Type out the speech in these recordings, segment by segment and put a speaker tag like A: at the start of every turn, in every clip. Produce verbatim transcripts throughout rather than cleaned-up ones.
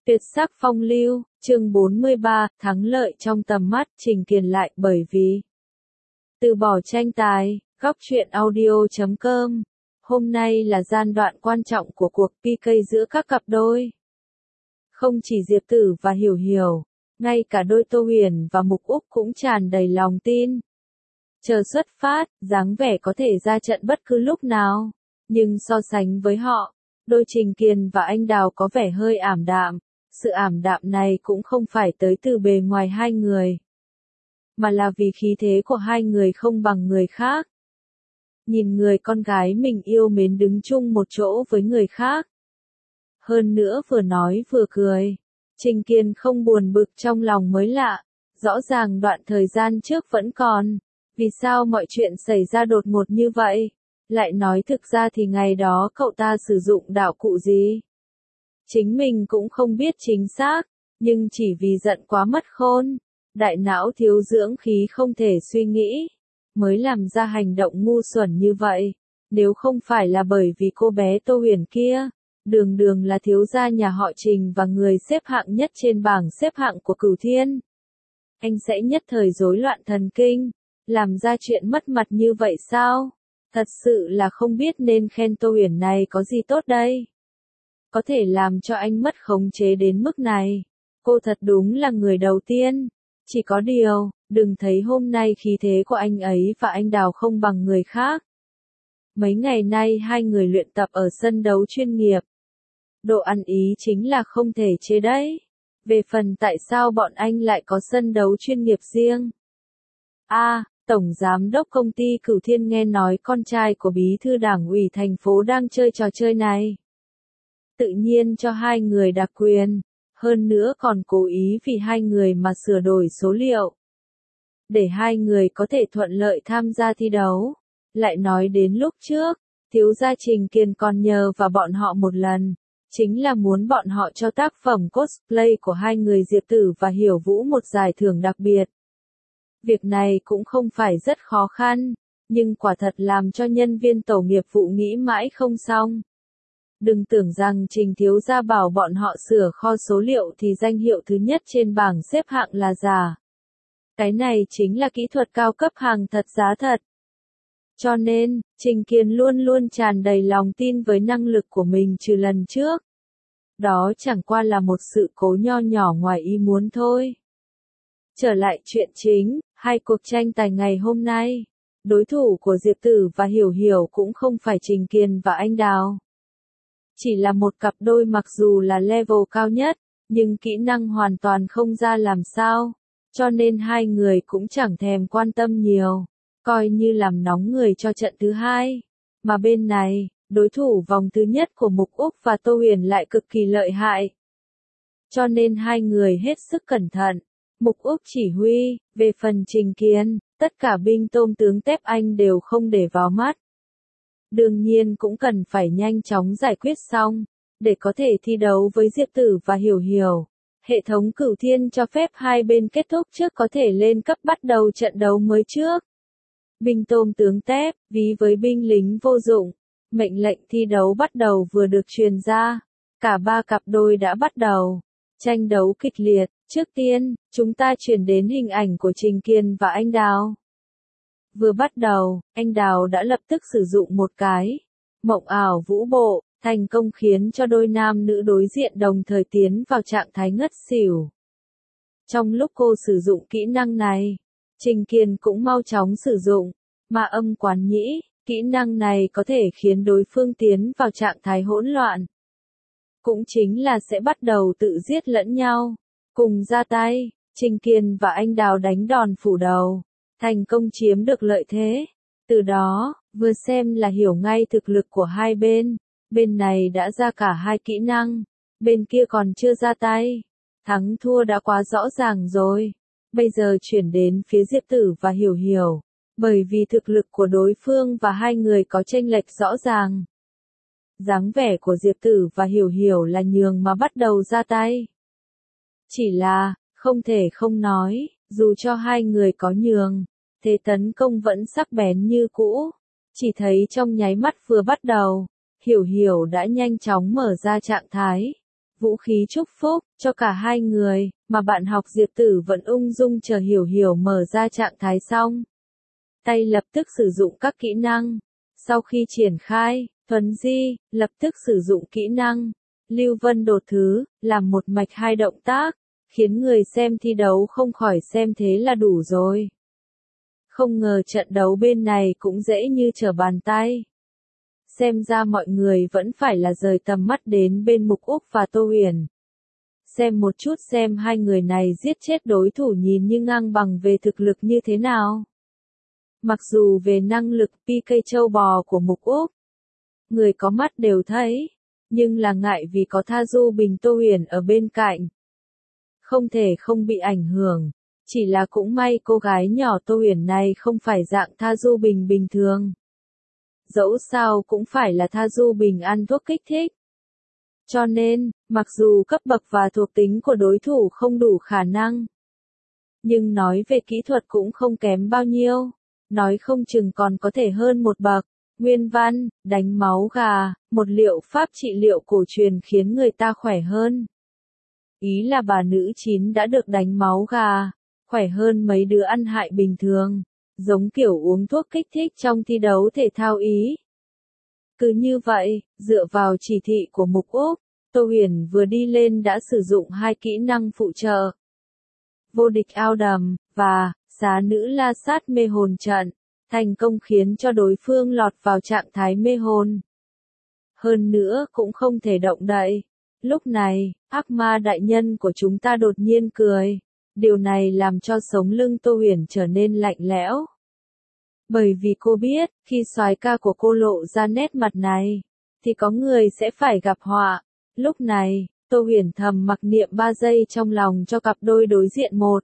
A: Tuyệt sắc phong lưu, chương bốn mươi ba, thắng lợi trong tầm mắt, Trình Kiền lại bởi vì từ bỏ tranh tài, góc truyện audio chấm com. Hôm nay là giai đoạn quan trọng của cuộc pê ca giữa các cặp đôi. Không chỉ Diệp Tử và Hiểu Hiểu, ngay cả đôi Tô Huyền và Mục Úc cũng tràn đầy lòng tin. Chờ xuất phát, dáng vẻ có thể ra trận bất cứ lúc nào. Nhưng so sánh với họ, đôi Trình Kiền và anh Đào có vẻ hơi ảm đạm. Sự ảm đạm này cũng không phải tới từ bề ngoài hai người, mà là vì khí thế của hai người không bằng người khác. Nhìn người con gái mình yêu mến đứng chung một chỗ với người khác. Hơn nữa vừa nói vừa cười. Trình Kiền không buồn bực trong lòng mới lạ. Rõ ràng đoạn thời gian trước vẫn còn. Vì sao mọi chuyện xảy ra đột ngột như vậy? Lại nói thực ra thì ngày đó cậu ta sử dụng đạo cụ gì? Chính mình cũng không biết chính xác, nhưng chỉ vì giận quá mất khôn, đại não thiếu dưỡng khí không thể suy nghĩ, mới làm ra hành động ngu xuẩn như vậy. Nếu không phải là bởi vì cô bé Tô Huyền kia, đường đường là thiếu gia nhà họ Trình và người xếp hạng nhất trên bảng xếp hạng của Cửu Thiên, anh sẽ nhất thời rối loạn thần kinh, làm ra chuyện mất mặt như vậy sao? Thật sự là không biết nên khen Tô Huyền này có gì tốt đây. Có thể làm cho anh mất khống chế đến mức này. Cô thật đúng là người đầu tiên. Chỉ có điều, đừng thấy hôm nay khí thế của anh ấy và anh Đào không bằng người khác. Mấy ngày nay hai người luyện tập ở sân đấu chuyên nghiệp. Độ ăn ý chính là không thể chê đấy. Về phần tại sao bọn anh lại có sân đấu chuyên nghiệp riêng? A, à, Tổng Giám đốc công ty Cửu Thiên nghe nói con trai của Bí thư Đảng ủy thành phố đang chơi trò chơi này. Tự nhiên cho hai người đặc quyền, hơn nữa còn cố ý vì hai người mà sửa đổi số liệu. Để hai người có thể thuận lợi tham gia thi đấu. Lại nói đến lúc trước, thiếu gia Trình Kiền còn nhờ vào bọn họ một lần, chính là muốn bọn họ cho tác phẩm cosplay của hai người Diệp Tử và Hiểu Vũ một giải thưởng đặc biệt. Việc này cũng không phải rất khó khăn, nhưng quả thật làm cho nhân viên tổ nghiệp vụ nghĩ mãi không xong. Đừng tưởng rằng Trình thiếu gia bảo bọn họ sửa kho số liệu thì danh hiệu thứ nhất trên bảng xếp hạng là giả. Cái này chính là kỹ thuật cao cấp hàng thật giá thật. Cho nên, Trình Kiền luôn luôn tràn đầy lòng tin với năng lực của mình trừ lần trước. Đó chẳng qua là một sự cố nho nhỏ ngoài ý muốn thôi. Trở lại chuyện chính, hai cuộc tranh tài ngày hôm nay. Đối thủ của Diệp Tử và Hiểu Hiểu cũng không phải Trình Kiền và anh Đào. Chỉ là một cặp đôi mặc dù là level cao nhất, nhưng kỹ năng hoàn toàn không ra làm sao, cho nên hai người cũng chẳng thèm quan tâm nhiều, coi như làm nóng người cho trận thứ hai. Mà bên này, đối thủ vòng thứ nhất của Mục Úc và Tô Huyền lại cực kỳ lợi hại. Cho nên hai người hết sức cẩn thận. Mục Úc chỉ huy, về phần Trình Kiền, tất cả binh tôm tướng tép anh đều không để vào mắt. Đương nhiên cũng cần phải nhanh chóng giải quyết xong, để có thể thi đấu với Diệp Tử và Hiểu Hiểu. Hệ thống Cửu Thiên cho phép hai bên kết thúc trước có thể lên cấp bắt đầu trận đấu mới trước. Binh tôm tướng tép, ví với binh lính vô dụng. Mệnh lệnh thi đấu bắt đầu vừa được truyền ra. Cả ba cặp đôi đã bắt đầu. Tranh đấu kịch liệt. Trước tiên, chúng ta chuyển đến hình ảnh của Trình Kiền và anh Đào. Vừa bắt đầu, anh Đào đã lập tức sử dụng một cái mộng ảo vũ bộ, thành công khiến cho đôi nam nữ đối diện đồng thời tiến vào trạng thái ngất xỉu. Trong lúc cô sử dụng kỹ năng này, Trình Kiền cũng mau chóng sử dụng, mà âm quán nhĩ, kỹ năng này có thể khiến đối phương tiến vào trạng thái hỗn loạn. Cũng chính là sẽ bắt đầu tự giết lẫn nhau, cùng ra tay, Trình Kiền và anh Đào đánh đòn phủ đầu. Thành công chiếm được lợi thế. Từ đó, vừa xem là hiểu ngay thực lực của hai bên. Bên này đã ra cả hai kỹ năng. Bên kia còn chưa ra tay. Thắng thua đã quá rõ ràng rồi. Bây giờ chuyển đến phía Diệp Tử và Hiểu Hiểu. Bởi vì thực lực của đối phương và hai người có chênh lệch rõ ràng. Dáng vẻ của Diệp Tử và Hiểu Hiểu là nhường mà bắt đầu ra tay. Chỉ là, không thể không nói. Dù cho hai người có nhường, thế tấn công vẫn sắc bén như cũ. Chỉ thấy trong nháy mắt vừa bắt đầu, Hiểu Hiểu đã nhanh chóng mở ra trạng thái. vũ khí chúc phúc, cho cả hai người, mà bạn học Diệp Tử vẫn ung dung chờ Hiểu Hiểu mở ra trạng thái xong. Tay lập tức sử dụng các kỹ năng. Sau khi triển khai, Thuấn Di, lập tức sử dụng kỹ năng. Lưu Vân đột thứ, làm một mạch hai động tác, khiến người xem thi đấu không khỏi xem thế là đủ rồi. Không ngờ trận đấu bên này cũng dễ như trở bàn tay. Xem ra mọi người vẫn phải là rời tầm mắt đến bên Mục Úc và Tô Huyền. Xem một chút xem hai người này giết chết đối thủ nhìn như ngang bằng về thực lực như thế nào. Mặc dù về năng lực pê ca châu bò của Mục Úc, người có mắt đều thấy, nhưng là ngại vì có Tha Du Bình Tô Huyền ở bên cạnh. Không thể không bị ảnh hưởng, chỉ là cũng may cô gái nhỏ Tô Huyền này không phải dạng Tha Du Bình bình thường. Dẫu sao cũng phải là Tha Du Bình ăn thuốc kích thích. Cho nên, mặc dù cấp bậc và thuộc tính của đối thủ không đủ khả năng, nhưng nói về kỹ thuật cũng không kém bao nhiêu, nói không chừng còn có thể hơn một bậc. Nguyên văn, đánh máu gà, một liệu pháp trị liệu cổ truyền khiến người ta khỏe hơn. Ý là bà nữ chín đã được đánh máu gà, khỏe hơn mấy đứa ăn hại bình thường, giống kiểu uống thuốc kích thích trong thi đấu thể thao ý. Cứ như vậy, dựa vào chỉ thị của Mục Úc, Tô Huyền vừa đi lên đã sử dụng hai kỹ năng phụ trợ. Vô địch ao đầm, và, xá nữ la sát mê hồn trận, thành công khiến cho đối phương lọt vào trạng thái mê hồn. Hơn nữa cũng không thể động đậy. Lúc này, ác ma đại nhân của chúng ta đột nhiên cười. Điều này làm cho sống lưng Tô Huyền trở nên lạnh lẽo. Bởi vì cô biết, khi soái ca của cô lộ ra nét mặt này, thì có người sẽ phải gặp họa. Lúc này, Tô Huyền thầm mặc niệm ba giây trong lòng cho cặp đôi đối diện một.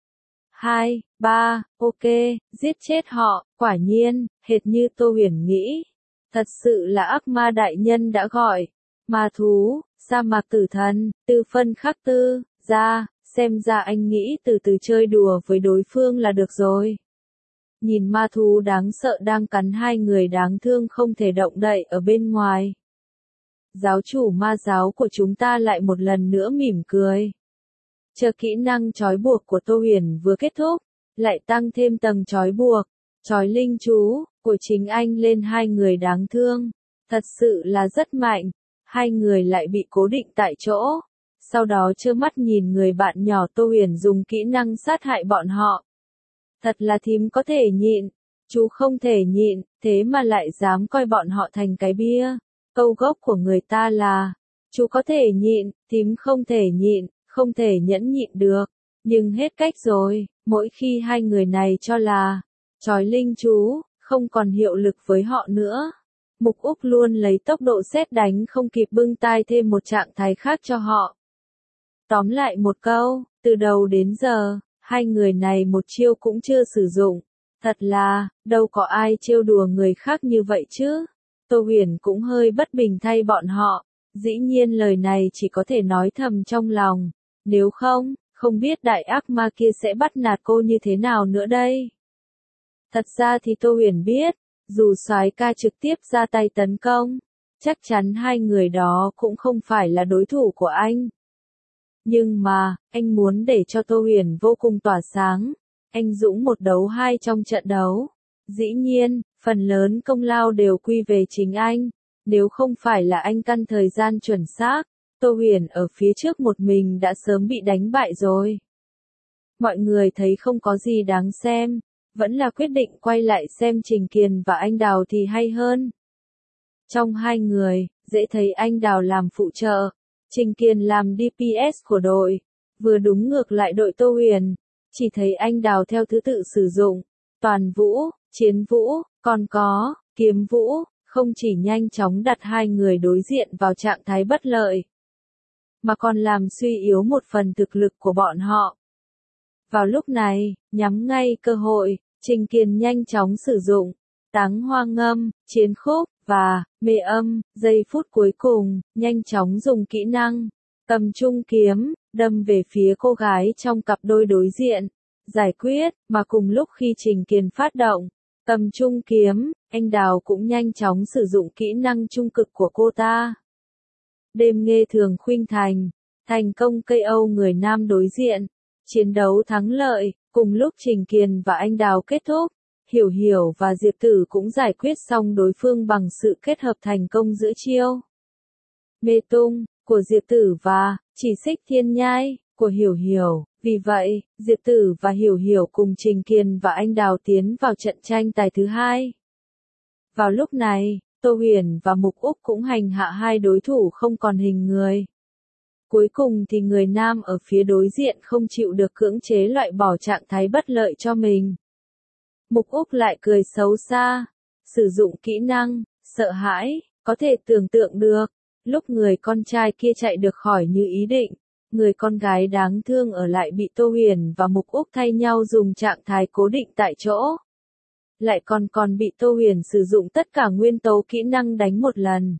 A: Hai, ba, ok, giết chết họ, quả nhiên, hệt như Tô Huyền nghĩ. Thật sự là ác ma đại nhân đã gọi. Ma thú, sa mạc tử thần, tư phân khắc tư, ra, xem ra anh nghĩ từ từ chơi đùa với đối phương là được rồi. Nhìn ma thú đáng sợ đang cắn hai người đáng thương không thể động đậy ở bên ngoài. Giáo chủ ma giáo của chúng ta lại một lần nữa mỉm cười. Chờ kỹ năng trói buộc của Tô Huyền vừa kết thúc, lại tăng thêm tầng trói buộc, trói linh chú, của chính anh lên hai người đáng thương. Thật sự là rất mạnh, hai người lại bị cố định tại chỗ. Sau đó trơ mắt nhìn người bạn nhỏ Tô Huyền dùng kỹ năng sát hại bọn họ. Thật là thím có thể nhịn, chú không thể nhịn, thế mà lại dám coi bọn họ thành cái bia. Câu gốc của người ta là, chú có thể nhịn, thím không thể nhịn, không thể nhẫn nhịn được. Nhưng hết cách rồi, mỗi khi hai người này cho là, trói linh chú, không còn hiệu lực với họ nữa. Mục Úc luôn lấy tốc độ sét đánh không kịp bưng tai thêm một trạng thái khác cho họ. Tóm lại một câu, từ đầu đến giờ, hai người này một chiêu cũng chưa sử dụng. Thật là, đâu có ai trêu đùa người khác như vậy chứ. Tô Huyền cũng hơi bất bình thay bọn họ. Dĩ nhiên lời này chỉ có thể nói thầm trong lòng. Nếu không, không biết đại ác ma kia sẽ bắt nạt cô như thế nào nữa đây. Thật ra thì Tô Huyền biết, dù soái ca trực tiếp ra tay tấn công, chắc chắn hai người đó cũng không phải là đối thủ của anh. Nhưng mà, anh muốn để cho Tô Huyền vô cùng tỏa sáng. Anh dũng một đấu hai trong trận đấu. Dĩ nhiên, phần lớn công lao đều quy về chính anh. Nếu không phải là anh căn thời gian chuẩn xác, Tô Huyền ở phía trước một mình đã sớm bị đánh bại rồi. Mọi người thấy không có gì đáng xem, vẫn là quyết định quay lại xem Trình Kiền và anh Đào thì hay hơn. Trong hai người, dễ thấy anh Đào làm phụ trợ, Trình Kiền làm đê pê ét của đội, vừa đúng ngược lại đội Tô Huyền, chỉ thấy anh Đào theo thứ tự sử dụng, toàn vũ, chiến vũ, còn có, kiếm vũ, không chỉ nhanh chóng đặt hai người đối diện vào trạng thái bất lợi, mà còn làm suy yếu một phần thực lực của bọn họ. Vào lúc này, nhắm ngay cơ hội, Trình Kiền nhanh chóng sử dụng, táng hoa ngâm, chiến khúc, và, mê âm, giây phút cuối cùng, nhanh chóng dùng kỹ năng, cầm trung kiếm, đâm về phía cô gái trong cặp đôi đối diện, giải quyết, mà cùng lúc khi Trình Kiền phát động, cầm trung kiếm, anh Đào cũng nhanh chóng sử dụng kỹ năng trung cực của cô ta. đêm nghe thường khuynh thành, thành công ca o người nam đối diện. Chiến đấu thắng lợi, cùng lúc Trình Kiền và Anh Đào kết thúc, Hiểu Hiểu và Diệp Tử cũng giải quyết xong đối phương bằng sự kết hợp thành công giữa chiêu mê tung của Diệp Tử và chỉ xích thiên nhai của Hiểu Hiểu. Vì vậy, Diệp Tử và Hiểu Hiểu cùng Trình Kiền và Anh Đào tiến vào trận tranh tài thứ hai. Vào lúc này, Tô Huyền và Mục Úc cũng hành hạ hai đối thủ không còn hình người. Cuối cùng thì người nam ở phía đối diện không chịu được cưỡng chế loại bỏ trạng thái bất lợi cho mình. Mục Úc lại cười xấu xa, sử dụng kỹ năng, sợ hãi, có thể tưởng tượng được, lúc người con trai kia chạy được khỏi như ý định, người con gái đáng thương ở lại bị Tô Huyền và Mục Úc thay nhau dùng trạng thái cố định tại chỗ. Lại còn còn bị Tô Huyền sử dụng tất cả nguyên tố kỹ năng đánh một lần.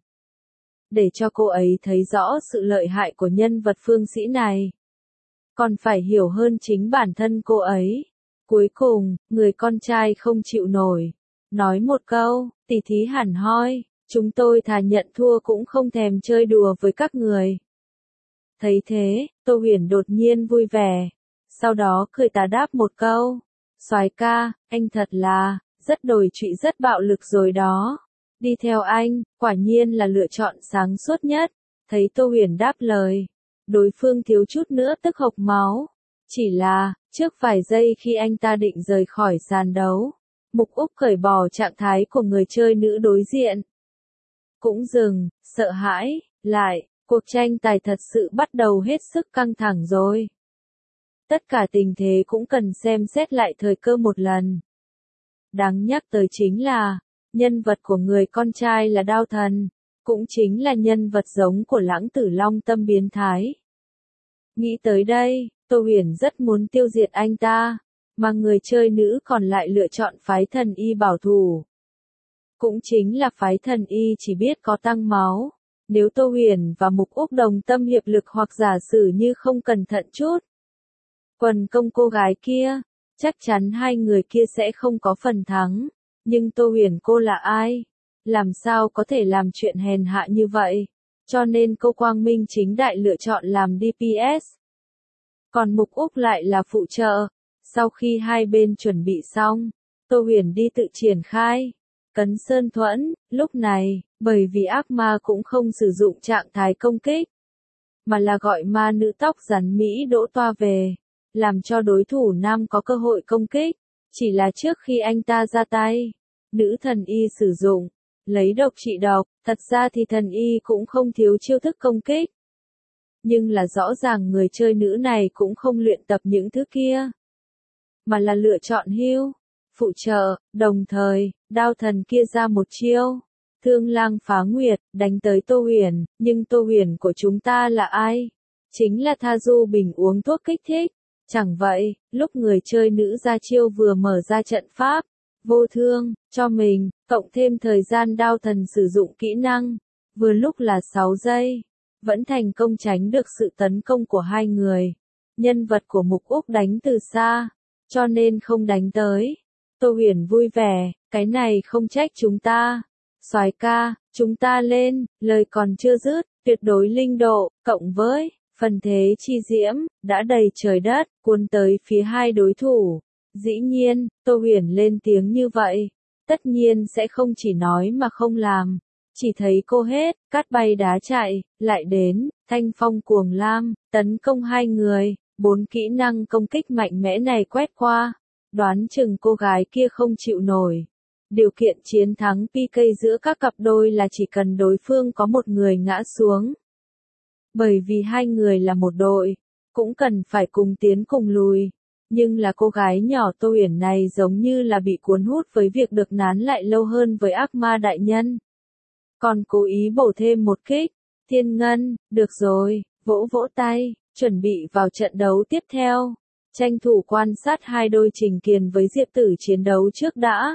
A: Để cho cô ấy thấy rõ sự lợi hại của nhân vật phương sĩ này. Còn phải hiểu hơn chính bản thân cô ấy. Cuối cùng, người con trai không chịu nổi. Nói một câu, tỉ thí hẳn hoi, chúng tôi thà nhận thua cũng không thèm chơi đùa với các người. Thấy thế, Tô Huyền đột nhiên vui vẻ. Sau đó cười tà đáp một câu. Soái ca, anh thật là, rất đồi trụy rất bạo lực rồi đó. Đi theo anh, quả nhiên là lựa chọn sáng suốt nhất. Thấy Tô Huyền đáp lời. Đối phương thiếu chút nữa tức hộc máu. Chỉ là, trước vài giây khi anh ta định rời khỏi sàn đấu, Mục Úc cởi bỏ trạng thái của người chơi nữ đối diện. Cũng dừng, sợ hãi, lại, cuộc tranh tài thật sự bắt đầu hết sức căng thẳng rồi. Tất cả tình thế cũng cần xem xét lại thời cơ một lần. Đáng nhắc tới chính là, nhân vật của người con trai là Đao Thần, cũng chính là nhân vật giống của Lãng Tử Long tâm biến thái. Nghĩ tới đây, Tô Huyền rất muốn tiêu diệt anh ta, mà người chơi nữ còn lại lựa chọn phái Thần Y bảo thủ. Cũng chính là phái Thần Y chỉ biết có tăng máu. Nếu Tô Huyền và Mục Úc đồng tâm hiệp lực hoặc giả sử như không cẩn thận chút, quần công cô gái kia, chắc chắn hai người kia sẽ không có phần thắng. Nhưng Tô Huyền cô là ai? Làm sao có thể làm chuyện hèn hạ như vậy? Cho nên cô quang minh chính đại lựa chọn làm đê pê ét. Còn Mục Úc lại là phụ trợ. Sau khi hai bên chuẩn bị xong, Tô Huyền đi tự triển khai. Cấn Sơn Thuẫn, lúc này, bởi vì ác ma cũng không sử dụng trạng thái công kích, mà là gọi ma nữ tóc rắn Mỹ Đỗ Toa về, làm cho đối thủ nam có cơ hội công kích. Chỉ là trước khi anh ta ra tay, nữ thần y sử dụng, lấy độc trị độc, thật ra thì thần y cũng không thiếu chiêu thức công kích. Nhưng là rõ ràng người chơi nữ này cũng không luyện tập những thứ kia, mà là lựa chọn heal, phụ trợ, đồng thời, Đao Thần kia ra một chiêu, Thương Lang Phá Nguyệt, đánh tới Tô Huyền, nhưng Tô Huyền của chúng ta là ai? Chính là Tha Du Bình uống thuốc kích thích. Chẳng vậy, lúc người chơi nữ ra chiêu vừa mở ra trận pháp, vô thương, cho mình, cộng thêm thời gian Đao Thần sử dụng kỹ năng, vừa lúc là sáu giây, vẫn thành công tránh được sự tấn công của hai người. Nhân vật của Mục Úc đánh từ xa, cho nên không đánh tới. Tô Huyền vui vẻ, cái này không trách chúng ta. Soái ca, chúng ta lên, lời còn chưa dứt, tuyệt đối linh độ, cộng với phần thế chi diễm, đã đầy trời đất, cuốn tới phía hai đối thủ. Dĩ nhiên, Tô Huyền lên tiếng như vậy, tất nhiên sẽ không chỉ nói mà không làm. Chỉ thấy cô hết, cát bay đá chạy, lại đến, thanh phong cuồng lam, tấn công hai người, bốn kỹ năng công kích mạnh mẽ này quét qua. Đoán chừng cô gái kia không chịu nổi. Điều kiện chiến thắng pê ca giữa các cặp đôi là chỉ cần đối phương có một người ngã xuống. Bởi vì hai người là một đội, cũng cần phải cùng tiến cùng lùi. Nhưng là cô gái nhỏ Tô Huyền này giống như là bị cuốn hút với việc được nán lại lâu hơn với ác ma đại nhân. Còn cố ý bổ thêm một kích. Thiên Ngân, được rồi, vỗ vỗ tay, chuẩn bị vào trận đấu tiếp theo. Tranh thủ quan sát hai đôi Trình Kiền với Diệp Tử chiến đấu trước đã.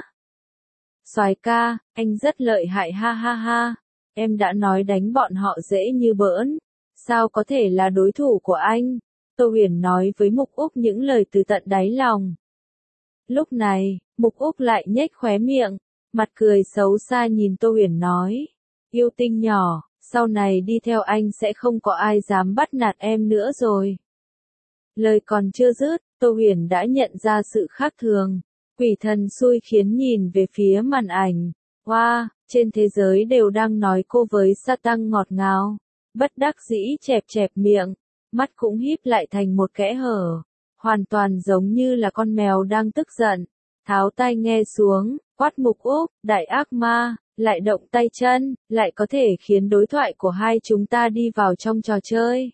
A: Soái ca, anh rất lợi hại ha ha ha. Em đã nói đánh bọn họ dễ như bỡn. Sao có thể là đối thủ của anh? Tô Huyền nói với Mục Úc những lời từ tận đáy lòng. Lúc này, Mục Úc lại nhếch khóe miệng, mặt cười xấu xa nhìn Tô Huyền nói. Yêu tinh nhỏ, sau này đi theo anh sẽ không có ai dám bắt nạt em nữa rồi. Lời còn chưa dứt, Tô Huyền đã nhận ra sự khác thường. Quỷ thần xui khiến nhìn về phía màn ảnh. Wow, trên thế giới đều đang nói cô với sa tăng ngọt ngào. Bất đắc dĩ chẹp chẹp miệng, mắt cũng híp lại thành một kẽ hở. Hoàn toàn giống như là con mèo đang tức giận. Tháo tai nghe xuống, quát Mục Úc, đại ác ma, lại động tay chân, lại có thể khiến đối thoại của hai chúng ta đi vào trong trò chơi.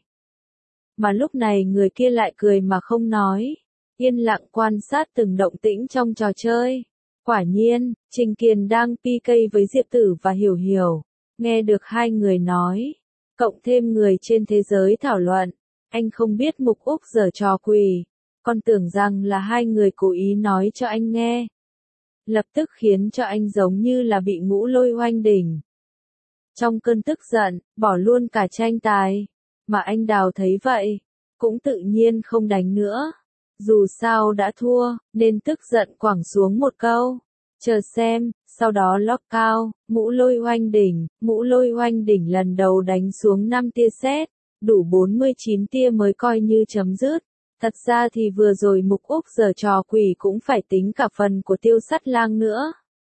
A: Mà lúc này người kia lại cười mà không nói, yên lặng quan sát từng động tĩnh trong trò chơi. Quả nhiên, Trình Kiền đang pê ca với Diệp Tử và Hiểu Hiểu, nghe được hai người nói, cộng thêm người trên thế giới thảo luận, anh không biết Mục Úc giở trò quỷ, còn tưởng rằng là hai người cố ý nói cho anh nghe. Lập tức khiến cho anh giống như là bị ngũ lôi oanh đỉnh. Trong cơn tức giận, bỏ luôn cả tranh tài. Mà anh Đào thấy vậy, cũng tự nhiên không đánh nữa. Dù sao đã thua, nên tức giận quẳng xuống một câu. Chờ xem, sau đó lock cao, ngũ lôi oanh đỉnh, ngũ lôi oanh đỉnh lần đầu đánh xuống năm tia sét, đủ bốn mươi chín tia mới coi như chấm dứt. Thật ra thì vừa rồi Mục Úc giở trò quỷ cũng phải tính cả phần của Tiêu Sắt Lang nữa.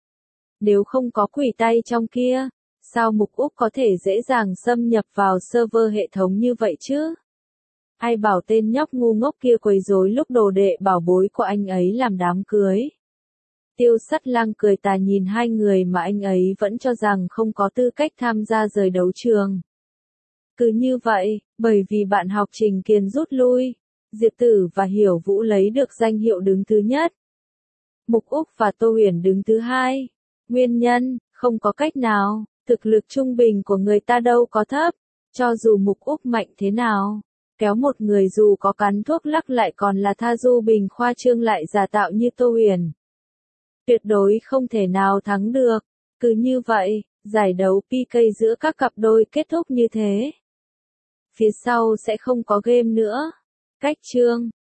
A: Nếu không có quỷ tay trong kia, sao Mục Úc có thể dễ dàng xâm nhập vào server hệ thống như vậy chứ? Ai bảo tên nhóc ngu ngốc kia quấy rối lúc đồ đệ bảo bối của anh ấy làm đám cưới. Tiêu Sắt Lang cười tà nhìn hai người mà anh ấy vẫn cho rằng không có tư cách tham gia rời đấu trường. Cứ như vậy, bởi vì bạn học Trình Kiền rút lui, Diệp Tử và Hiểu Vũ lấy được danh hiệu đứng thứ nhất. Mục Úc và Tô Huyền đứng thứ hai. Nguyên nhân, không có cách nào, thực lực trung bình của người ta đâu có thấp. Cho dù Mục Úc mạnh thế nào, kéo một người dù có cắn thuốc lắc lại còn là tha du bình khoa trương lại giả tạo như Tô Huyền. Tuyệt đối không thể nào thắng được. Cứ như vậy, giải đấu pê ca giữa các cặp đôi kết thúc như thế. Phía sau sẽ không có game nữa. Cách chương